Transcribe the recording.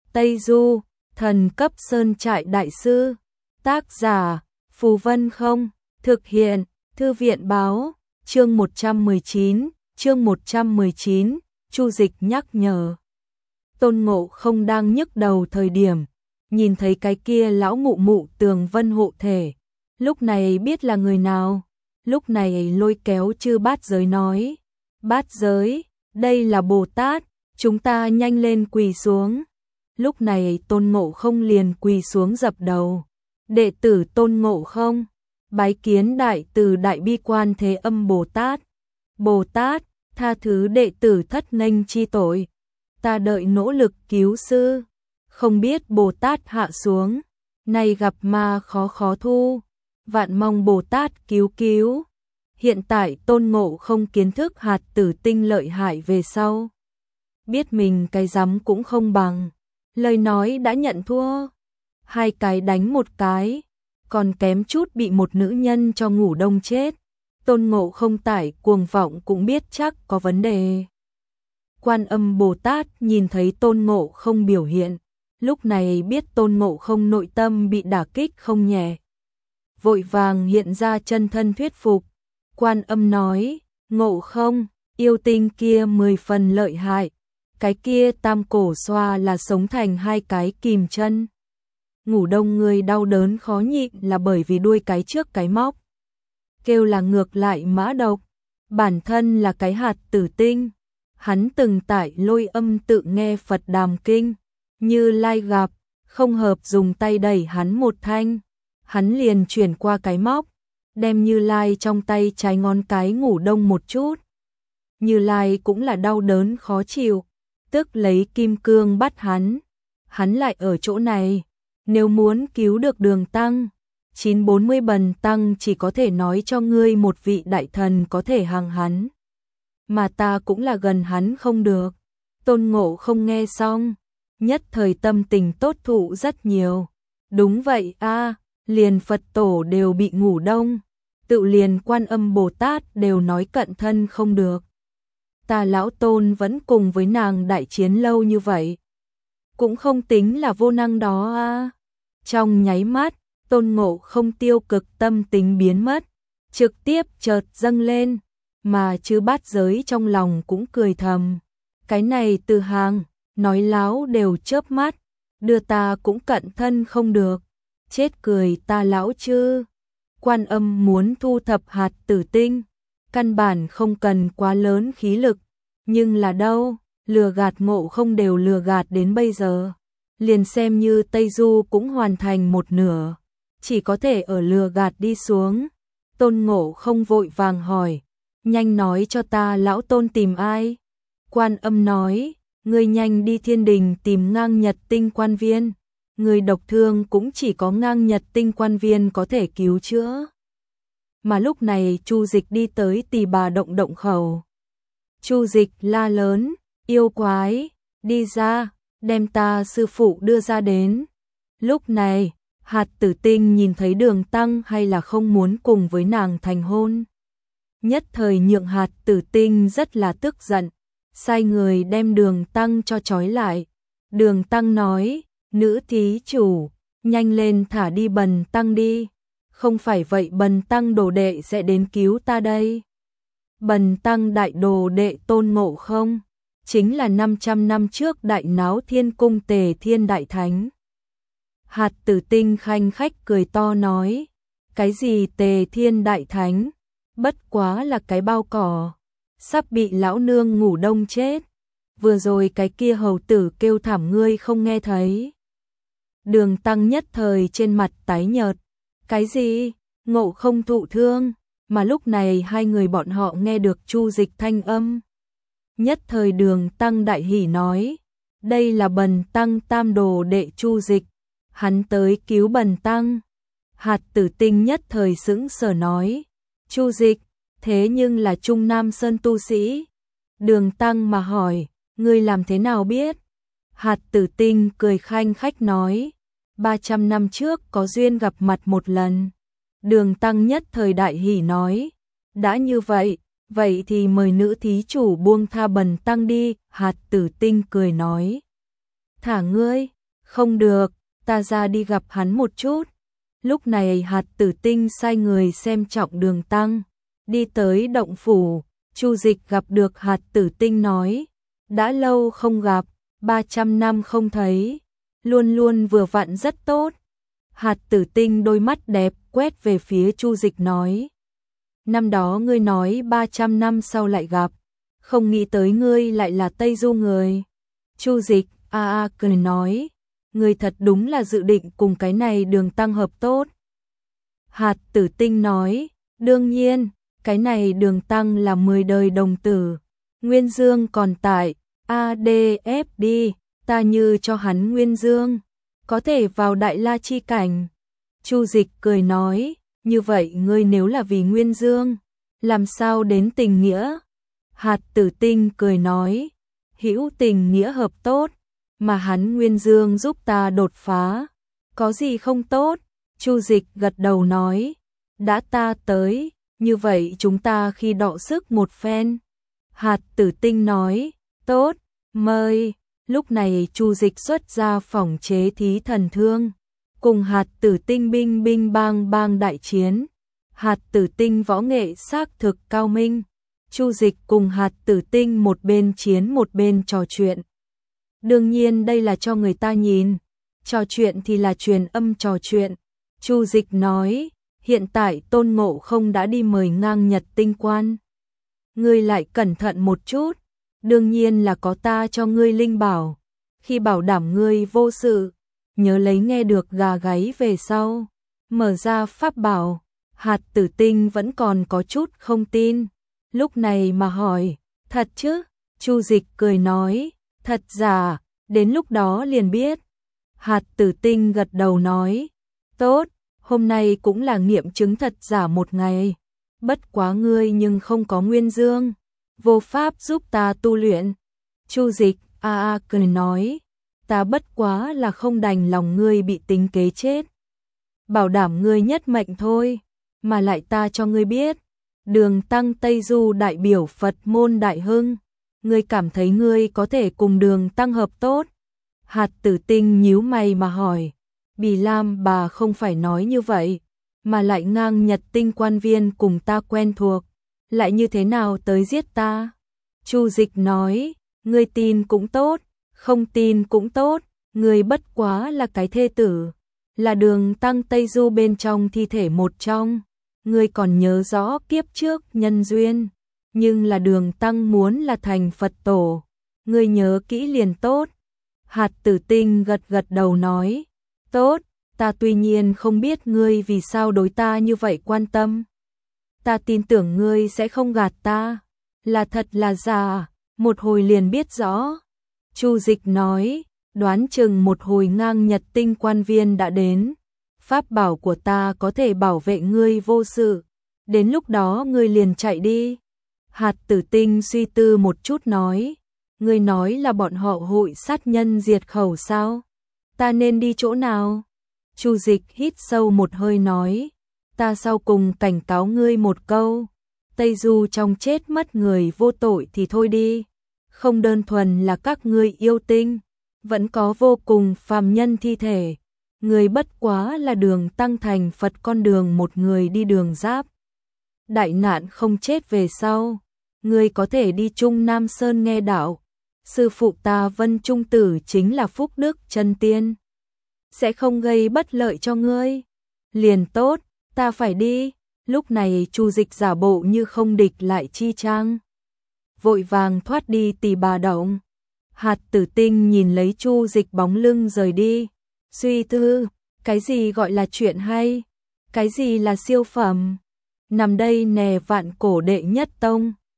Tây Du, thần cấp sơn trại đại sư. Tác giả, Phù Vân Không. Thực hiện, Thư viện báo. Chương 119, Chu Dịch nhắc nhở. Tôn Ngộ Không đang nhức đầu thời điểm, nhìn thấy cái kia lão mụ mụ tường vân hộ thể. Lúc này biết là người nào, lúc này lôi kéo Chư Bát Giới nói. Bát Giới, đây là Bồ Tát, chúng ta nhanh lên quỳ xuống. Lúc này Tôn Ngộ Không liền quỳ xuống dập đầu. Đệ tử Tôn Ngộ Không, bái kiến Đại Từ Đại Bi Quan Thế Âm Bồ Tát. Bồ Tát, tha thứ đệ tử thất nghênh chi tội. Ta đợi nỗ lực cứu sư. Không biết Bồ Tát hạ xuống, nay gặp ma khó thu. Vạn mong Bồ Tát cứu cứu. Hiện tại Tôn Ngộ Không kiến thức hạt tử tinh lợi hại về sau. Biết mình cái rắm cũng không bằng. Lời nói đã nhận thua. Hai cái đánh một cái, còn kém chút bị một nữ nhân cho ngủ đông chết. Tôn Ngộ Không tải cuồng vọng cũng biết chắc có vấn đề. Quan Âm Bồ Tát nhìn thấy Tôn Ngộ Không biểu hiện, lúc này biết Tôn Ngộ Không nội tâm bị đả kích không nhẹ. Vội vàng hiện ra chân thân thuyết phục. Quan Âm nói, Ngộ Không, yêu tinh kia 10 phần lợi hại. Cái kia tam cổ xoa là sống thành hai cái kìm chân. Ngủ đông người đau đớn khó nhịn là bởi vì đuôi cái trước cái móc. Kêu là ngược lại mã độc. Bản thân là cái hạt tử tinh. Hắn từng tại Lôi Âm tự nghe Phật đàm kinh. Như Lai gặp, không hợp dùng tay đẩy hắn một thanh. Hắn liền chuyển qua cái móc, đem Như Lai trong tay trái ngón cái ngủ đông một chút. Như Lai cũng là đau đớn khó chịu, tức lấy kim cương bắt hắn. Hắn lại ở chỗ này, nếu muốn cứu được Đường Tăng, 940 bần tăng chỉ có thể nói cho ngươi một vị đại thần có thể hàng hắn. Mà ta cũng là gần hắn không được. Tôn Ngộ Không nghe xong, nhất thời tâm tình tốt thụ rất nhiều. Đúng vậy a, liền Phật tổ đều bị ngủ đông, tự liền Quan Âm Bồ Tát đều nói cận thân không được. Ta lão Tôn vẫn cùng với nàng đại chiến lâu như vậy, cũng không tính là vô năng đó a. Trong nháy mắt, Tôn Ngộ Không tiêu cực tâm tính biến mất, trực tiếp chợt dâng lên, mà Chư Bát Giới trong lòng cũng cười thầm. Cái này từ hàng, nói láo đều chớp mắt, đưa ta cũng cận thân không được. Chết cười ta lão chứ. Quan Âm muốn thu thập hạt tử tinh, căn bản không cần quá lớn khí lực, nhưng là đâu, lừa gạt Ngộ Không đều lừa gạt đến bây giờ, liền xem như Tây Du cũng hoàn thành một nửa, chỉ có thể ở lừa gạt đi xuống. Tôn Ngộ Không vội vàng hỏi, nhanh nói cho ta lão Tôn tìm ai? Quan Âm nói, ngươi nhanh đi thiên đình tìm Ngang Nhật Tinh Quan Viên. Người độc thương cũng chỉ có Ngang Nhật Tinh Quan Viên có thể cứu chữa. Mà lúc này Chu Dịch đi tới Tỳ Bà động khẩu. Chu Dịch la lớn, yêu quái, đi ra, đem ta sư phụ đưa ra đến. Lúc này, hạt tử tinh nhìn thấy Đường Tăng hay là không muốn cùng với nàng thành hôn. Nhất thời nhượng hạt tử tinh rất là tức giận, sai người đem Đường Tăng cho trói lại. Đường Tăng nói, nữ thí chủ, nhanh lên thả đi bần tăng đi, không phải vậy bần tăng đồ đệ sẽ đến cứu ta đây. Bần tăng đại đồ đệ Tôn Ngộ Không, chính là 500 năm trước đại náo thiên cung Tề Thiên Đại Thánh. Hạt tử tinh khanh khách cười to nói, cái gì Tề Thiên Đại Thánh, bất quá là cái bao cỏ, sắp bị lão nương ngủ đông chết. Vừa rồi cái kia hầu tử kêu thảm ngươi không nghe thấy. Đường Tăng nhất thời trên mặt tái nhợt. Cái gì? Ngộ Không thụ thương? Mà lúc này hai người bọn họ nghe được Chu Dịch thanh âm. Nhất thời Đường Tăng đại hỉ nói, đây là bần tăng tam đồ đệ Chu Dịch, hắn tới cứu bần tăng. Hạt tử tinh nhất thời sững sờ nói, Chu Dịch, thế nhưng là Trung Nam Sơn tu sĩ. Đường Tăng mà hỏi, ngươi làm thế nào biết? Hạt tử tinh cười khanh khách nói, 300 năm trước có duyên gặp mặt một lần. Đường Tăng nhất thời đại hỉ nói, đã như vậy, vậy thì mời nữ thí chủ buông tha bần tăng đi. Hạt tử tinh cười nói, thả ngươi, Không được, ta ra đi gặp hắn một chút. Lúc này Hạt Tử Tinh sai người xem trọng Đường Tăng, đi tới động phủ. Chu Dịch gặp được Hạt Tử Tinh nói, đã lâu không gặp, 300 năm không thấy, luôn luôn vừa vặn rất tốt. Hạt Tử Tinh đôi mắt đẹp quét về phía Chu Dịch nói, năm đó ngươi nói 300 năm sau lại gặp, không nghĩ tới ngươi lại là Tây Du người. Chu Dịch cười nói, ngươi thật đúng là dự định cùng cái này Đường Tăng hợp tốt. Hạt Tử Tinh nói, đương nhiên, cái này Đường Tăng là 10 đời đồng tử, Nguyên Dương còn tại, ADFD, ta như cho hắn Nguyên Dương, có thể vào Đại La chi cảnh. Chu Dịch cười nói, như vậy ngươi nếu là vì Nguyên Dương, làm sao đến tình nghĩa? Hạt Tử Tinh cười nói, hữu tình nghĩa hợp tốt, mà hắn Nguyên Dương giúp ta đột phá, có gì không tốt? Chu Dịch gật đầu nói, đã ta tới, như vậy chúng ta khi đọ sức một phen. Hạt Tử Tinh nói, tốt, mời. Lúc này Chu Dịch xuất ra phỏng chế thí thần thương, cùng Hạt Tử Tinh binh binh bang bang đại chiến. Hạt Tử Tinh võ nghệ xác thực cao minh. Chu Dịch cùng Hạt Tử Tinh một bên chiến một bên trò chuyện. Đương nhiên đây là cho người ta nhìn, trò chuyện thì là truyền âm trò chuyện. Chu Dịch nói, hiện tại Tôn Ngộ Không đã đi mời ngang Nhật Tinh Quan. Ngươi lại cẩn thận một chút, đương nhiên là có ta cho ngươi linh bảo, khi bảo đảm ngươi vô sự, nhớ lấy nghe được gà gáy về sau, mở ra pháp bảo. Hạt Tử Tinh vẫn còn có chút không tin, lúc này mà hỏi, thật chứ? Chu Dịch cười nói, thật giả, đến lúc đó liền biết. Hạt Tử Tinh gật đầu nói, tốt, hôm nay cũng là nghiệm chứng thật giả một ngày, bất quá ngươi nhưng không có Nguyên Dương, vô pháp giúp ta tu luyện. Chu Dịch cười nói, ta bất quá là không đành lòng ngươi bị tính kế chết, bảo đảm ngươi nhất mệnh thôi, mà lại ta cho ngươi biết, Đường Tăng Tây Du đại biểu Phật môn đại hưng, ngươi cảm thấy ngươi có thể cùng Đường Tăng hợp tốt? Hạt Tử Tinh nhíu mày mà hỏi, Bì Lam bà không phải nói như vậy, mà lại ngang Nhật Tinh Quan viên cùng ta quen thuộc, lại như thế nào tới giết ta? Chu Dịch nói, ngươi tin cũng tốt, không tin cũng tốt, ngươi bất quá là cái thê tử, là Đường Tăng Tây Du bên trong thi thể một trong, ngươi còn nhớ rõ kiếp trước nhân duyên, nhưng là Đường Tăng muốn là thành Phật tổ, ngươi nhớ kỹ liền tốt. Hạt Tử Tinh gật gật đầu nói, tốt, ta tuy nhiên không biết ngươi vì sao đối ta như vậy quan tâm, ta tin tưởng ngươi sẽ không gạt ta, là thật là giả, một hồi liền biết rõ. Chu Dịch nói, đoán chừng một hồi ngang Nhật Tinh quan viên đã đến, pháp bảo của ta có thể bảo vệ ngươi vô sự, đến lúc đó ngươi liền chạy đi. Hạt Tử Tinh suy tư một chút nói, ngươi nói là bọn họ hội sát nhân diệt khẩu sao? Ta nên đi chỗ nào? Chu Dịch hít sâu một hơi nói, ta sau cùng cảnh cáo ngươi một câu, Tây Du trong chết mất người vô tội thì thôi đi, không đơn thuần là các ngươi yêu tinh, vẫn có vô cùng phàm nhân thi thể, ngươi bất quá là Đường Tăng thành Phật con đường một người đi đường giáp. Đại nạn không chết về sau, ngươi có thể đi Trung Nam Sơn nghe đạo, sư phụ ta Vân Trung Tử chính là phúc đức chân tiên, sẽ không gây bất lợi cho ngươi. Liền tốt, ta phải đi. Lúc này Chu Dịch giả bộ như không địch lại chi trang, vội vàng thoát đi Tỳ Bà Động. Hạt Tử Tinh nhìn lấy Chu Dịch bóng lưng rời đi, suy tư, cái gì gọi là chuyện hay, cái gì là siêu phẩm, nằm đây nè vạn cổ đệ nhất tông,